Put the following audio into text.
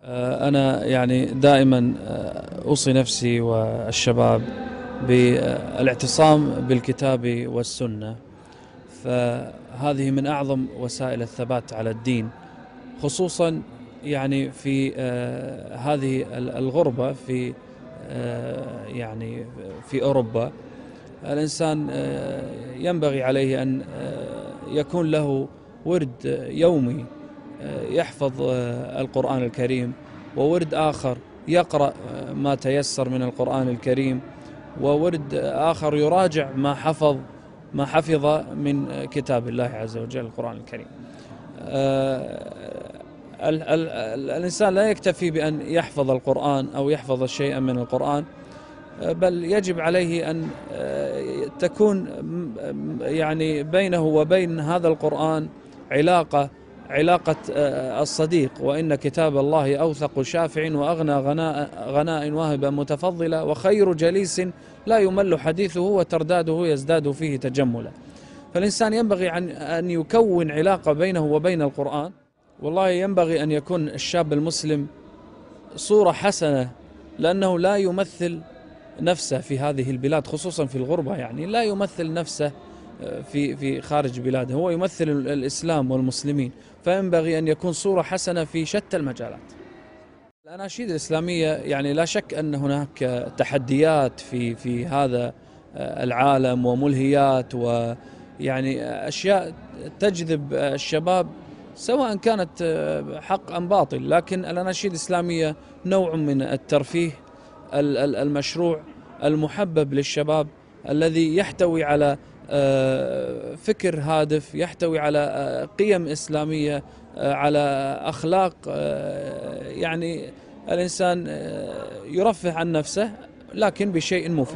أنا يعني دائما أوصي نفسي والشباب بالاعتصام بالكتاب والسنة، فهذه من أعظم وسائل الثبات على الدين، خصوصا يعني في هذه الغربة في يعني في أوروبا. الإنسان ينبغي عليه أن يكون له ورد يومي يحفظ القرآن الكريم، وورد آخر يقرأ ما تيسر من القرآن الكريم، وورد آخر يراجع ما حفظ من كتاب الله عز وجل القرآن الكريم. الإنسان لا يكتفي بأن يحفظ القرآن أو يحفظ شيئا من القرآن، بل يجب عليه أن تكون يعني بينه وبين هذا القرآن علاقة الصديق، وإن كتاب الله أوثق شافع وأغنى غناء واهبا متفضلا، وخير جليس لا يمل حديثه وترداده يزداد فيه تجملا. فالإنسان ينبغي أن يكون علاقة بينه وبين القرآن. والله ينبغي أن يكون الشاب المسلم صورة حسنة، لأنه لا يمثل نفسه في هذه البلاد، خصوصا في الغربة، يعني لا يمثل نفسه في خارج بلاده، هو يمثل الإسلام والمسلمين، فينبغي أن يكون صورة حسنة في شتى المجالات. الأناشيد الإسلامية يعني لا شك أن هناك تحديات في هذا العالم، وملهيات، ويعني أشياء تجذب الشباب سواء كانت حق أم باطل، لكن الأناشيد الإسلامية نوع من الترفيه المشروع المحبب للشباب، الذي يحتوي على فكر هادف، يحتوي على قيم إسلامية، على أخلاق، يعني الإنسان يرفه عن نفسه لكن بشيء مفيد.